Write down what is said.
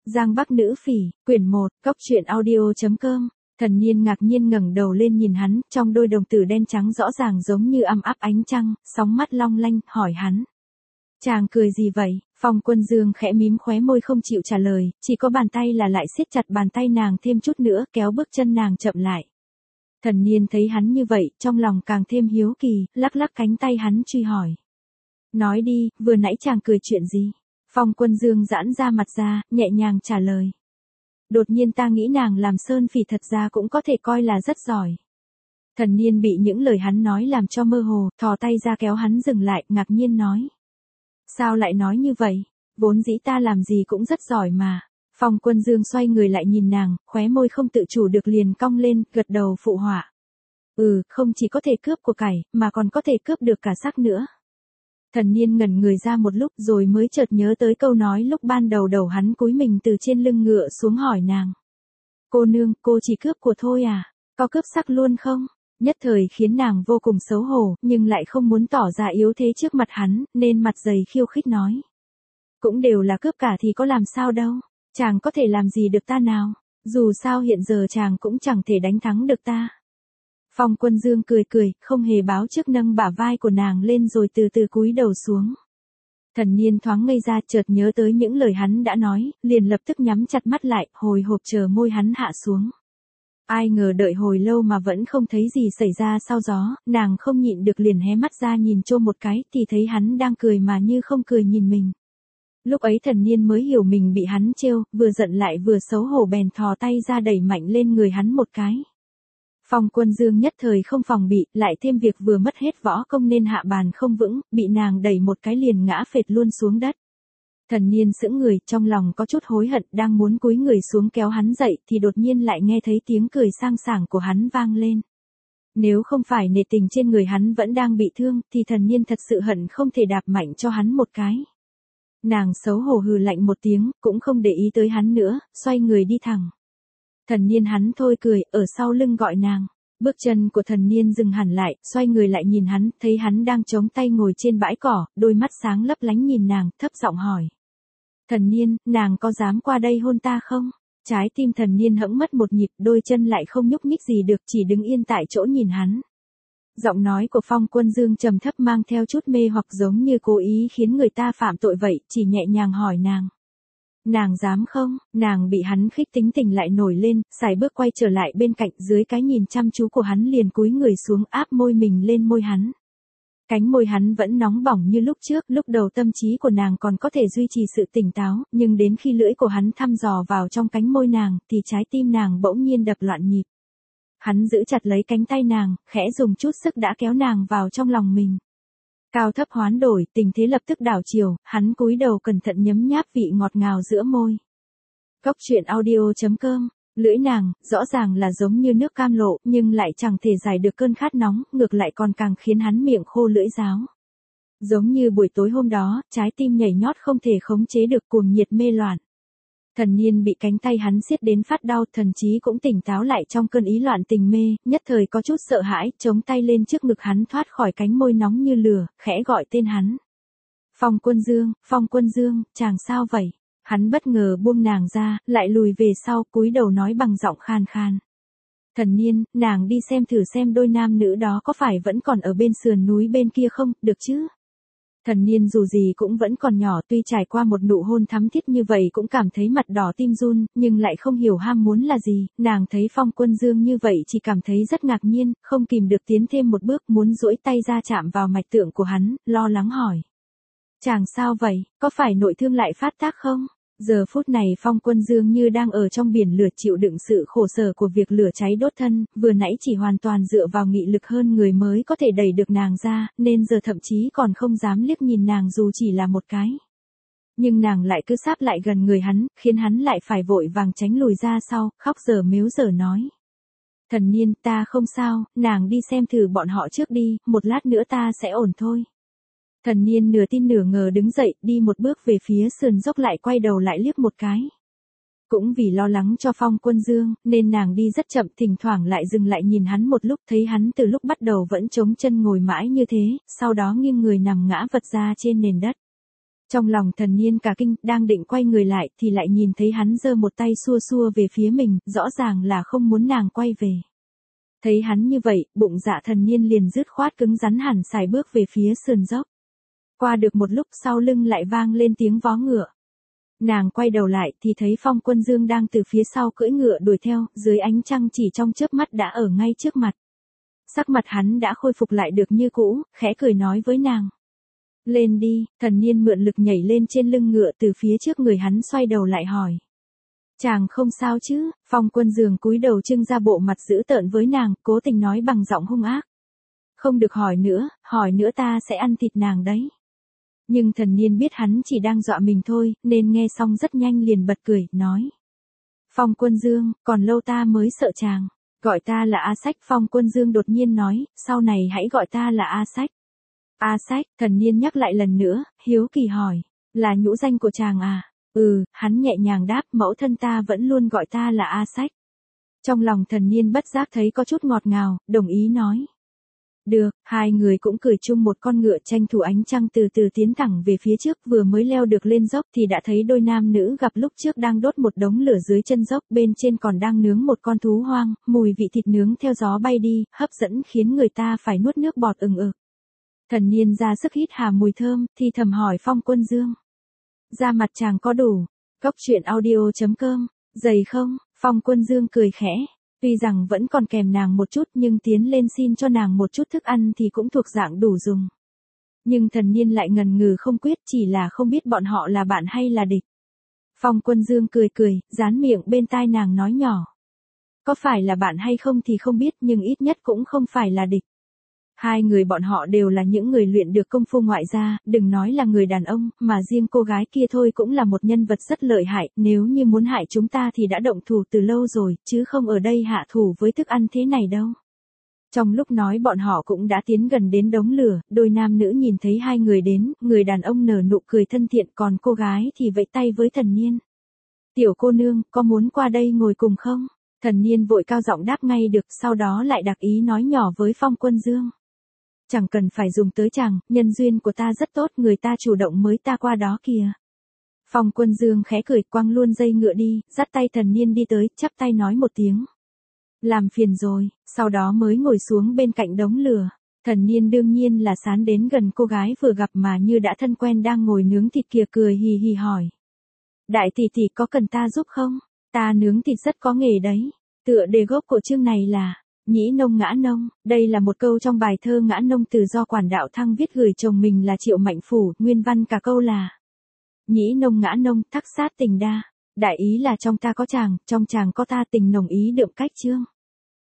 Giang Bắc Nữ Phỉ, quyển 1, cốc truyện audio.com. Thần Niên ngạc nhiên ngẩng đầu lên nhìn hắn, trong đôi đồng tử đen trắng rõ ràng giống như ăm áp ánh trăng, sóng mắt long lanh, hỏi hắn. Chàng cười gì vậy? Phong Quân Dương khẽ mím khóe môi không chịu trả lời, chỉ có bàn tay là lại siết chặt bàn tay nàng thêm chút nữa, kéo bước chân nàng chậm lại. Thần Niên thấy hắn như vậy, trong lòng càng thêm hiếu kỳ, lắc lắc cánh tay hắn truy hỏi. Nói đi, vừa nãy chàng cười chuyện gì? Phong Quân Dương giãn ra mặt ra, nhẹ nhàng trả lời. Đột nhiên ta nghĩ nàng làm sơn phỉ thật ra cũng có thể coi là rất giỏi. Thần Niên bị những lời hắn nói làm cho mơ hồ, thò tay ra kéo hắn dừng lại, ngạc nhiên nói. Sao lại nói như vậy? Vốn dĩ ta làm gì cũng rất giỏi mà. Phong Quân Dương xoay người lại nhìn nàng, khóe môi không tự chủ được liền cong lên, gật đầu phụ họa. Không chỉ có thể cướp của cải, mà còn có thể cướp được cả xác nữa. Thần Niên ngẩn người ra một lúc rồi mới chợt nhớ tới câu nói lúc ban đầu đầu hắn cúi mình từ trên lưng ngựa xuống hỏi nàng. Cô nương, cô chỉ cướp của thôi à? Có cướp sắc luôn không? Nhất thời khiến nàng vô cùng xấu hổ, nhưng lại không muốn tỏ ra yếu thế trước mặt hắn, nên mặt dày khiêu khích nói. Cũng đều là cướp cả thì có làm sao đâu, chàng có thể làm gì được ta nào, dù sao hiện giờ chàng cũng chẳng thể đánh thắng được ta. Phong Quân Dương cười cười, không hề báo trước nâng bả vai của nàng lên rồi từ từ cúi đầu xuống. Thần Niên thoáng ngây ra chợt nhớ tới những lời hắn đã nói, liền lập tức nhắm chặt mắt lại, hồi hộp chờ môi hắn hạ xuống. Ai ngờ đợi hồi lâu mà vẫn không thấy gì xảy ra sau gió, nàng không nhịn được liền hé mắt ra nhìn trộm một cái thì thấy hắn đang cười mà như không cười nhìn mình. Lúc ấy Thần Niên mới hiểu mình bị hắn trêu, vừa giận lại vừa xấu hổ bèn thò tay ra đẩy mạnh lên người hắn một cái. Phong Quân Dương nhất thời không phòng bị, lại thêm việc vừa mất hết võ công nên hạ bàn không vững, bị nàng đẩy một cái liền ngã phệt luôn xuống đất. Thần Niên sững người, trong lòng có chút hối hận, đang muốn cúi người xuống kéo hắn dậy thì đột nhiên lại nghe thấy tiếng cười sang sảng của hắn vang lên. Nếu không phải nể tình trên người hắn vẫn đang bị thương, thì Thần Niên thật sự hận không thể đạp mạnh cho hắn một cái. Nàng xấu hổ hừ lạnh một tiếng, cũng không để ý tới hắn nữa, xoay người đi thẳng. Thần Niên hắn thôi cười, ở sau lưng gọi nàng. Bước chân của Thần Niên dừng hẳn lại, xoay người lại nhìn hắn, thấy hắn đang chống tay ngồi trên bãi cỏ, đôi mắt sáng lấp lánh nhìn nàng, thấp giọng hỏi. Thần Niên, nàng có dám qua đây hôn ta không? Trái tim Thần Niên hẫng mất một nhịp, đôi chân lại không nhúc nhích gì được, chỉ đứng yên tại chỗ nhìn hắn. Giọng nói của Phong Quân Dương trầm thấp mang theo chút mê hoặc giống như cố ý khiến người ta phạm tội vậy, chỉ nhẹ nhàng hỏi nàng. Nàng dám không? Nàng bị hắn khích tính tình lại nổi lên, sải bước quay trở lại bên cạnh, dưới cái nhìn chăm chú của hắn liền cúi người xuống áp môi mình lên môi hắn. Cánh môi hắn vẫn nóng bỏng như lúc trước, lúc đầu tâm trí của nàng còn có thể duy trì sự tỉnh táo, nhưng đến khi lưỡi của hắn thăm dò vào trong cánh môi nàng, thì trái tim nàng bỗng nhiên đập loạn nhịp. Hắn giữ chặt lấy cánh tay nàng, khẽ dùng chút sức đã kéo nàng vào trong lòng mình. Cao thấp hoán đổi, tình thế lập tức đảo chiều, hắn cúi đầu cẩn thận nhấm nháp vị ngọt ngào giữa môi. Cốc truyện audio.com. Lưỡi nàng, rõ ràng là giống như nước cam lộ, nhưng lại chẳng thể giải được cơn khát nóng, ngược lại còn càng khiến hắn miệng khô lưỡi ráo. Giống như buổi tối hôm đó, trái tim nhảy nhót không thể khống chế được cuồng nhiệt mê loạn. Thần Niên bị cánh tay hắn siết đến phát đau, thần trí cũng tỉnh táo lại trong cơn ý loạn tình mê, nhất thời có chút sợ hãi, chống tay lên trước ngực hắn thoát khỏi cánh môi nóng như lửa, khẽ gọi tên hắn. Phong Quân Dương, chàng sao vậy? Hắn bất ngờ buông nàng ra, lại lùi về sau, cúi đầu nói bằng giọng khan khan. Thần Niên, nàng đi xem đôi nam nữ đó có phải vẫn còn ở bên sườn núi bên kia không, được chứ? Thần Niên dù gì cũng vẫn còn nhỏ, tuy trải qua một nụ hôn thắm thiết như vậy cũng cảm thấy mặt đỏ tim run, nhưng lại không hiểu ham muốn là gì, nàng thấy Phong Quân Dương như vậy chỉ cảm thấy rất ngạc nhiên, không kìm được tiến thêm một bước muốn duỗi tay ra chạm vào mạch tượng của hắn, lo lắng hỏi. Chàng sao vậy, có phải nội thương lại phát tác không? Giờ phút này Phong Quân Dương như đang ở trong biển lửa chịu đựng sự khổ sở của việc lửa cháy đốt thân, vừa nãy chỉ hoàn toàn dựa vào nghị lực hơn người mới có thể đẩy được nàng ra, nên giờ thậm chí còn không dám liếc nhìn nàng dù chỉ là một cái. Nhưng nàng lại cứ sáp lại gần người hắn, khiến hắn lại phải vội vàng tránh lùi ra sau, khóc dở mếu dở nói. Thần Niên, ta không sao, nàng đi xem thử bọn họ trước đi, một lát nữa ta sẽ ổn thôi. Thần Niên nửa tin nửa ngờ đứng dậy, đi một bước về phía sườn dốc lại quay đầu lại liếc một cái. Cũng vì lo lắng cho Phong Quân Dương, nên nàng đi rất chậm, thỉnh thoảng lại dừng lại nhìn hắn một lúc, thấy hắn từ lúc bắt đầu vẫn chống chân ngồi mãi như thế, sau đó nghiêng người nằm ngã vật ra trên nền đất. Trong lòng Thần Niên cả kinh, đang định quay người lại thì lại nhìn thấy hắn giơ một tay xua xua về phía mình, rõ ràng là không muốn nàng quay về. Thấy hắn như vậy, bụng dạ Thần Niên liền dứt khoát cứng rắn hẳn xài bước về phía sườn dốc. Qua được một lúc sau lưng lại vang lên tiếng vó ngựa. Nàng quay đầu lại thì thấy Phong Quân Dương đang từ phía sau cưỡi ngựa đuổi theo, dưới ánh trăng chỉ trong chớp mắt đã ở ngay trước mặt. Sắc mặt hắn đã khôi phục lại được như cũ, khẽ cười nói với nàng. Lên đi, Thần Niên mượn lực nhảy lên trên lưng ngựa từ phía trước người hắn xoay đầu lại hỏi. Chàng không sao chứ? Phong Quân Dương cúi đầu trưng ra bộ mặt dữ tợn với nàng, cố tình nói bằng giọng hung ác. Không được hỏi nữa ta sẽ ăn thịt nàng đấy. Nhưng Thần Niên biết hắn chỉ đang dọa mình thôi, nên nghe xong rất nhanh liền bật cười, nói. Phong Quân Dương, còn lâu ta mới sợ chàng. Gọi ta là A Sách. Phong Quân Dương đột nhiên nói, sau này hãy gọi ta là A Sách. A Sách, Thần Niên nhắc lại lần nữa, hiếu kỳ hỏi. Là nhũ danh của chàng à? Hắn nhẹ nhàng đáp, mẫu thân ta vẫn luôn gọi ta là A Sách. Trong lòng Thần Niên bất giác thấy có chút ngọt ngào, đồng ý nói. Được, hai người cũng cười chung một con ngựa tranh thủ ánh trăng từ từ tiến thẳng về phía trước, vừa mới leo được lên dốc thì đã thấy đôi nam nữ gặp lúc trước đang đốt một đống lửa dưới chân dốc, bên trên còn đang nướng một con thú hoang, mùi vị thịt nướng theo gió bay đi, hấp dẫn khiến người ta phải nuốt nước bọt ừng ực. Thần Niên ra sức hít hà mùi thơm, thì thầm hỏi Phong Quân Dương. Da mặt chàng có đủ, Cốc Truyện Audio.com, dày không? Phong Quân Dương cười khẽ. Tuy rằng vẫn còn kèm nàng một chút nhưng tiến lên xin cho nàng một chút thức ăn thì cũng thuộc dạng đủ dùng. Nhưng Thần Niên lại ngần ngừ không quyết, chỉ là không biết bọn họ là bạn hay là địch. Phong Quân Dương cười, dán miệng bên tai nàng nói nhỏ. Có phải là bạn hay không thì không biết nhưng ít nhất cũng không phải là địch. Hai người bọn họ đều là những người luyện được công phu ngoại gia, đừng nói là người đàn ông, mà riêng cô gái kia thôi cũng là một nhân vật rất lợi hại, nếu như muốn hại chúng ta thì đã động thủ từ lâu rồi, chứ không ở đây hạ thủ với thức ăn thế này đâu. Trong lúc nói bọn họ cũng đã tiến gần đến đống lửa, đôi nam nữ nhìn thấy hai người đến, người đàn ông nở nụ cười thân thiện còn cô gái thì vẫy tay với Thần Niên. Tiểu cô nương, có muốn qua đây ngồi cùng không? Thần Niên vội cao giọng đáp ngay được, sau đó lại đặc ý nói nhỏ với Phong Quân Dương. Chẳng cần phải dùng tới chàng, nhân duyên của ta rất tốt, người ta chủ động mới ta qua đó kìa. Phong Quân Dương khẽ cười quăng luôn dây ngựa đi, dắt tay Thần Niên đi tới, chắp tay nói một tiếng. Làm phiền rồi, sau đó mới ngồi xuống bên cạnh đống lửa. Thần Niên đương nhiên là sán đến gần cô gái vừa gặp mà như đã thân quen đang ngồi nướng thịt kia, cười hì hì hỏi. Đại tỷ tỷ có cần ta giúp không? Ta nướng thịt rất có nghề đấy. Tựa đề gốc của chương này là Nhĩ nông ngã nông, đây là một câu trong bài thơ Ngã nông từ do Quản Đạo Thăng viết gửi chồng mình là Triệu Mạnh Phủ, nguyên văn cả câu là Nhĩ nông ngã nông, thắc sát tình đa. Đại ý là trong ta có chàng, trong chàng có ta, tình nồng ý đượm cách chương.